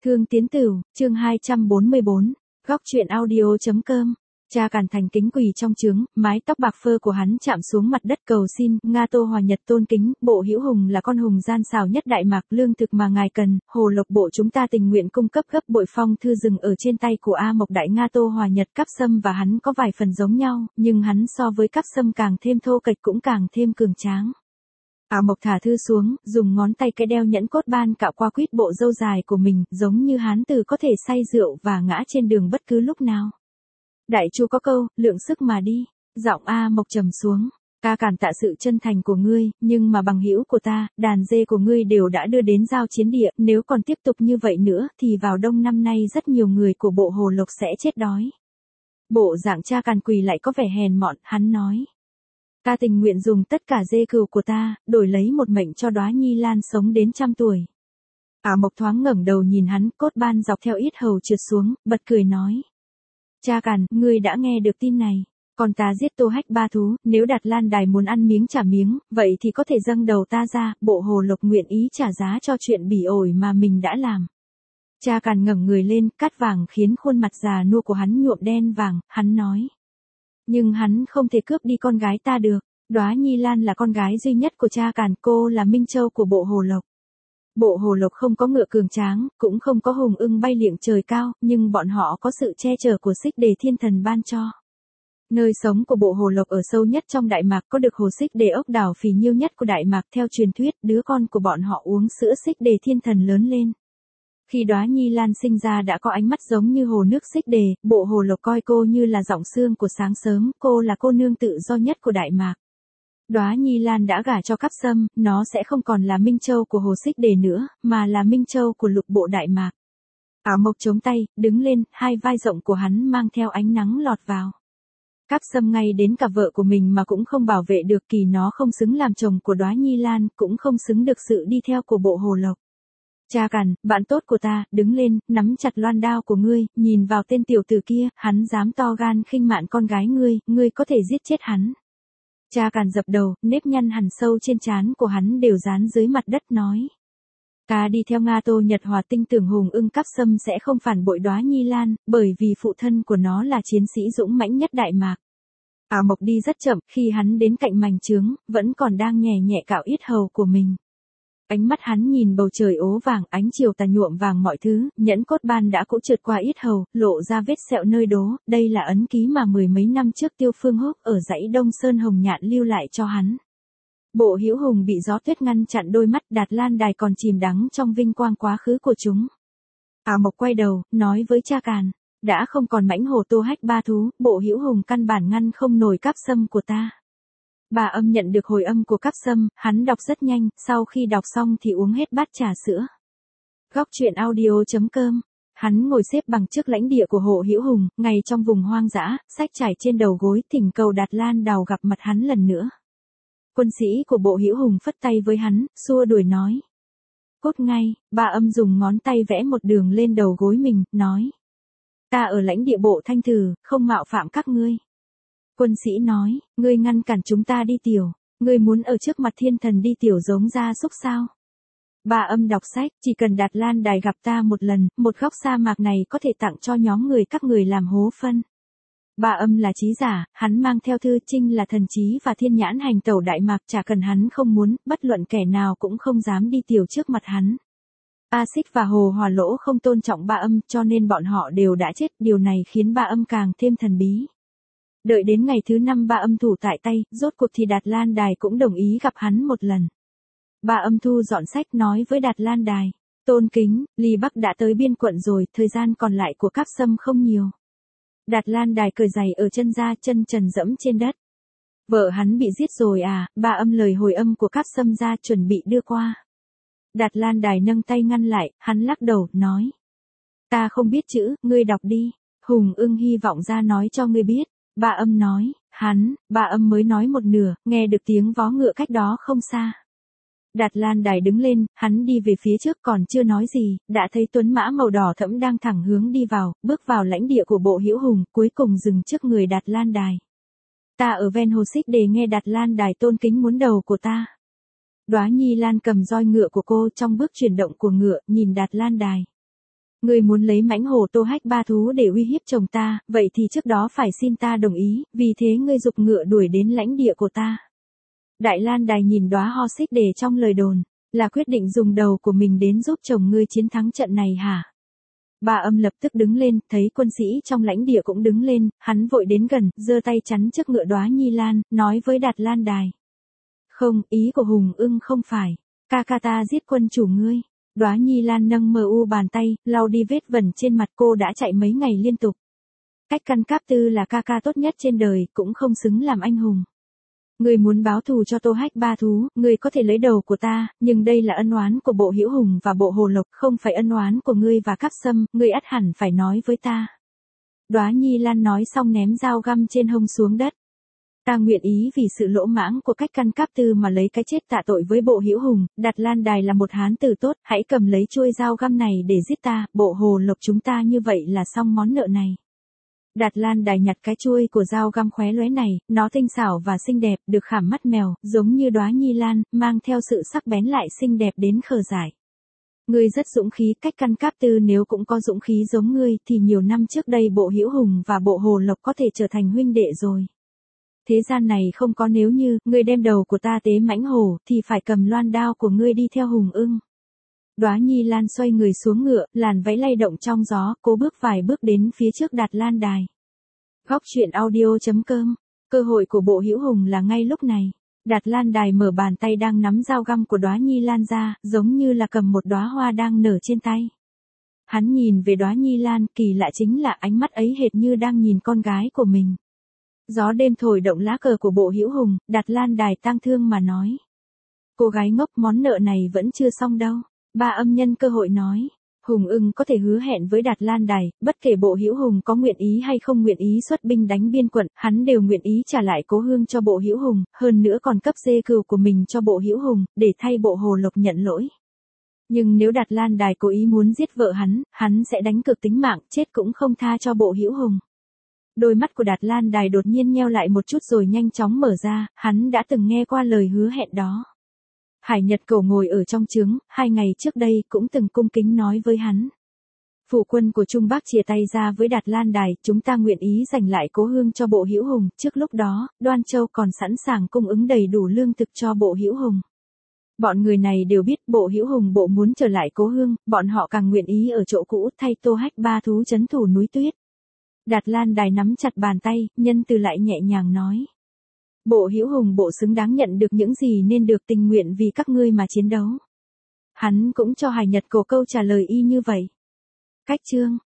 Thương Tiến Tửu, chương 244, góc truyện audio.com. Cha Càn thành kính quỳ trong trướng, mái tóc bạc phơ của hắn chạm xuống mặt đất cầu xin, Nga Tô Hòa Nhật tôn kính, bộ Hữu Hùng là con hùng gian xảo nhất Đại Mạc, lương thực mà ngài cần, Hồ Lộc bộ chúng ta tình nguyện cung cấp gấp bội. Phong thư dừng ở trên tay của A Mộc đại Nga Tô Hòa Nhật. Cáp Sâm và hắn có vài phần giống nhau, nhưng hắn so với Cáp Sâm càng thêm thô kệch cũng càng thêm cường tráng. A Mộc thả thư xuống, dùng ngón tay cái đeo nhẫn cốt ban cạo qua quýt bộ râu dài của mình, giống như hán tử có thể say rượu và ngã trên đường bất cứ lúc nào. Đại Chu có câu, lượng sức mà đi. Giọng A Mộc trầm xuống. Ta cảm tạ sự chân thành của ngươi, nhưng mà bằng hữu của ta, đàn dê của ngươi đều đã đưa đến giao chiến địa, nếu còn tiếp tục như vậy nữa, thì vào đông năm nay rất nhiều người của bộ Hồ Lộc sẽ chết đói. Bộ dạng Cha Càn quỳ lại có vẻ hèn mọn, hắn nói. Ta tình nguyện dùng tất cả dê cừu của ta, đổi lấy một mệnh cho Đóa Nhi Lan sống đến 100 tuổi. A Mộc thoáng ngẩng đầu nhìn hắn, cốt ban dọc theo yết hầu trượt xuống, bật cười nói. Cha Càn, ngươi đã nghe được tin này. Còn ta giết Tô Hách Ba Thú, nếu Đạt Lan Đài muốn ăn miếng trả miếng, vậy thì có thể dâng đầu ta ra, bộ Hồ Lộc nguyện ý trả giá cho chuyện bỉ ổi mà mình đã làm. Cha Càn ngẩng người lên, cát vàng khiến khuôn mặt già nua của hắn nhuộm đen vàng, hắn nói. Nhưng hắn không thể cướp đi con gái ta được. Đóa Nhi Lan là con gái duy nhất của Cha Càn, cô là Minh Châu của bộ Hồ Lộc. Bộ Hồ Lộc không có ngựa cường tráng, cũng không có hùng ưng bay liệng trời cao, nhưng bọn họ có sự che chở của Xích Đề Thiên Thần ban cho. Nơi sống của bộ Hồ Lộc ở sâu nhất trong Đại Mạc, có được hồ Xích Đề ốc đảo phì nhiêu nhất của Đại Mạc. Theo truyền thuyết, đứa con của bọn họ uống sữa Xích Đề Thiên Thần lớn lên. Khi Đóa Nhi Lan sinh ra đã có ánh mắt giống như hồ nước Xích Đề, bộ Hồ Lộc coi cô như là giọng sương của sáng sớm, cô là cô nương tự do nhất của Đại Mạc. Đóa Nhi Lan đã gả cho Cáp Sâm, nó sẽ không còn là Minh Châu của hồ Xích Đề nữa, mà là Minh Châu của lục bộ Đại Mạc. A Mộc chống tay, đứng lên, hai vai rộng của hắn mang theo ánh nắng lọt vào. Cáp Sâm ngay đến cả vợ của mình mà cũng không bảo vệ được, kỳ nó không xứng làm chồng của Đóa Nhi Lan, cũng không xứng được sự đi theo của bộ Hồ Lộc. Cha Càn, bạn tốt của ta, đứng lên, nắm chặt loan đao của ngươi, nhìn vào tên tiểu tử kia, hắn dám to gan khinh mạn con gái ngươi có thể giết chết hắn. Cha Càn dập đầu, nếp nhăn hằn sâu trên trán của hắn đều dán dưới mặt đất nói. Ta đi theo Nga Tô Nhật Hòa, tin tưởng hùng ưng Cáp Sâm sẽ không phản bội Đóa Nhi Lan, bởi vì phụ thân của nó là chiến sĩ dũng mãnh nhất Đại Mạc. A Mộc đi rất chậm, khi hắn đến cạnh mành trướng, vẫn còn đang nhẹ nhẹ cạo yết hầu của mình. Ánh mắt hắn nhìn bầu trời ố vàng, ánh chiều tà nhuộm vàng mọi thứ, nhẫn cốt ban đã cũ trượt qua yết hầu, lộ ra vết sẹo nơi đố, đây là ấn ký mà mười mấy năm trước Tiêu Phương Húc ở dãy Đông Sơn Hồng Nhạn lưu lại cho hắn. Bộ Hữu Hùng bị gió tuyết ngăn chặn đôi mắt, Đạt Lan Đài còn chìm đắm trong vinh quang quá khứ của chúng. A Mộc quay đầu, nói với Cha Càn, đã không còn mãnh hổ Tô Hách Ba Thú, bộ Hữu Hùng căn bản ngăn không nổi Cáp Sâm của ta. Bà Âm nhận được hồi âm của Cáp Sâm, hắn đọc rất nhanh, sau khi đọc xong thì uống hết bát trà sữa. Góc truyện audio.com. Hắn ngồi xếp bằng trước lãnh địa của Hồ Hữu Hùng, ngay trong vùng hoang dã, sách trải trên đầu gối, thỉnh cầu Đạt Lan Đào gặp mặt hắn lần nữa. Quân sĩ của bộ Hữu Hùng phất tay với hắn, xua đuổi nói. Cút ngay, bà Âm dùng ngón tay vẽ một đường lên đầu gối mình, nói. Ta ở lãnh địa bộ Thanh Thử, không mạo phạm các ngươi. Quân sĩ nói, ngươi ngăn cản chúng ta đi tiểu, ngươi muốn ở trước mặt thiên thần đi tiểu giống gia súc sao? Bà Âm đọc sách, chỉ cần Đạt Lan Đài gặp ta một lần, một góc sa mạc này có thể tặng cho nhóm người các người làm hố phân. Bà Âm là trí giả, hắn mang theo thư trinh là thần trí và thiên nhãn hành tẩu Đại Mạc, chả cần hắn không muốn, bất luận kẻ nào cũng không dám đi tiểu trước mặt hắn. A Xích và Hồ Hòa Lỗ không tôn trọng Ba Âm, cho nên bọn họ đều đã chết, điều này khiến Ba Âm càng thêm thần bí. Đợi đến ngày thứ 5 Ba Âm thủ tại tay, rốt cuộc thì Đạt Lan Đài cũng đồng ý gặp hắn một lần. Ba Âm thu dọn sách nói với Đạt Lan Đài, tôn kính, Ly Bắc đã tới biên quận rồi, thời gian còn lại của Cáp Sâm không nhiều. Đạt Lan Đài cởi giày ở chân ra, chân trần dẫm trên đất. Vợ hắn bị giết rồi à? Ba Âm lời hồi âm của Cáp Sâm ra chuẩn bị đưa qua. Đạt Lan Đài nâng tay ngăn lại, hắn lắc đầu, nói. Ta không biết chữ, ngươi đọc đi. Hùng ưng hy vọng ra nói cho ngươi biết. Ba Âm nói, Ba Âm mới nói một nửa, nghe được tiếng vó ngựa cách đó không xa. Đạt Lan Đài đứng lên, hắn đi về phía trước còn chưa nói gì, đã thấy tuấn mã màu đỏ thẫm đang thẳng hướng đi vào, bước vào lãnh địa của bộ Hữu Hùng, cuối cùng dừng trước người Đạt Lan Đài. Ta ở ven hồ Xích Đề nghe Đạt Lan Đài tôn kính muốn đầu của ta. Đóa Nhi Lan cầm roi ngựa của cô, trong bước chuyển động của ngựa, nhìn Đạt Lan Đài. Ngươi muốn lấy mãnh hổ Tô Hách Ba Thú để uy hiếp chồng ta, vậy thì trước đó phải xin ta đồng ý, vì thế ngươi giục ngựa đuổi đến lãnh địa của ta. Đại Lan Đài nhìn đóa ho xích để trong lời đồn, là quyết định dùng đầu của mình đến giúp chồng ngươi chiến thắng trận này hả? Ba Âm lập tức đứng lên, thấy quân sĩ trong lãnh địa cũng đứng lên, hắn vội đến gần, giơ tay chắn trước ngựa Đóa Nhi Lan, nói với Đạt Lan Đài. Không, ý của Hùng Ưng không phải, ca ca ta giết quân chủ ngươi. Đóa Nhi Lan nâng mờ u bàn tay, lau đi vết vẩn trên mặt, cô đã chạy mấy ngày liên tục. Cách Căn Cáp Tư là ca ca tốt nhất trên đời, cũng không xứng làm anh hùng. Ngươi muốn báo thù cho Tô Hách Ba Thú, ngươi có thể lấy đầu của ta, nhưng đây là ân oán của Bộ Hữu Hùng và Bộ Hồ Lộc, không phải ân oán của ngươi và Cáp Sâm, ngươi ắt hẳn phải nói với ta. Đóa Nhi Lan nói xong ném dao găm trên hông xuống đất. Ta nguyện ý vì sự lỗ mãng của Cách Căn Cáp Tư mà lấy cái chết tạ tội với Bộ Hữu Hùng, Đạt Lan Đài là một hán tử tốt, hãy cầm lấy chuôi dao găm này để giết ta, Bộ Hồ Lộc chúng ta như vậy là xong món nợ này. Đạt Lan Đài nhặt cái chuôi của dao găm khóe lóe này, nó tinh xảo và xinh đẹp, được khảm mắt mèo, giống như Đóa Nhi Lan, mang theo sự sắc bén lại xinh đẹp đến khờ dại. Ngươi rất dũng khí, Cách Căn Cáp Tư nếu cũng có dũng khí giống ngươi thì nhiều năm trước đây Bộ Hữu Hùng và Bộ Hồ Lộc có thể trở thành huynh đệ rồi. Thế gian này không có nếu như, ngươi đem đầu của ta tế mãnh hổ, thì phải cầm loan đao của ngươi đi theo Hùng Ưng. Đóa Nhi Lan xoay người xuống ngựa, làn váy lay động trong gió, cô bước vài bước đến phía trước Đạt Lan Đài. Góc truyện audio.com, cơ hội của Bộ Hữu Hùng là ngay lúc này. Đạt Lan Đài mở bàn tay đang nắm dao găm của Đóa Nhi Lan ra, giống như là cầm một đóa hoa đang nở trên tay. Hắn nhìn về Đóa Nhi Lan, kỳ lạ chính là ánh mắt ấy hệt như đang nhìn con gái của mình. Gió đêm thổi động lá cờ của Bộ Hữu Hùng, Đạt Lan Đài tang thương mà nói. Cô gái ngốc, món nợ này vẫn chưa xong đâu. Ba Âm nhân cơ hội nói. Hùng Ưng có thể hứa hẹn với Đạt Lan Đài, bất kể Bộ Hữu Hùng có nguyện ý hay không nguyện ý xuất binh đánh biên quận, hắn đều nguyện ý trả lại Cố Hương cho Bộ Hữu Hùng, hơn nữa còn cấp dê cừu của mình cho Bộ Hữu Hùng, để thay Bộ Hồ Lộc nhận lỗi. Nhưng nếu Đạt Lan Đài cố ý muốn giết vợ hắn sẽ đánh cược tính mạng, chết cũng không tha cho Bộ Hữu Hùng. Đôi mắt của Đạt Lan Đài đột nhiên nheo lại một chút rồi nhanh chóng mở ra, hắn đã từng nghe qua lời hứa hẹn đó. Hải Nhật Cẩu ngồi ở trong trướng, 2 ngày trước đây cũng từng cung kính nói với hắn. Phủ quân của Trung Bắc chia tay ra với Đạt Lan Đài, chúng ta nguyện ý giành lại Cố Hương cho Bộ Hữu Hùng, trước lúc đó, Đoan Châu còn sẵn sàng cung ứng đầy đủ lương thực cho Bộ Hữu Hùng. Bọn người này đều biết Bộ Hữu Hùng bộ muốn trở lại Cố Hương, bọn họ càng nguyện ý ở chỗ cũ thay Tô Hách Ba Thú trấn thủ núi tuyết. Đạt Lan Đài nắm chặt bàn tay, nhân từ lại nhẹ nhàng nói. Bộ Hữu Hùng bộ xứng đáng nhận được những gì nên được, tình nguyện vì các ngươi mà chiến đấu. Hắn cũng cho Hải Nhật Cẩu câu trả lời y như vậy. Cách chương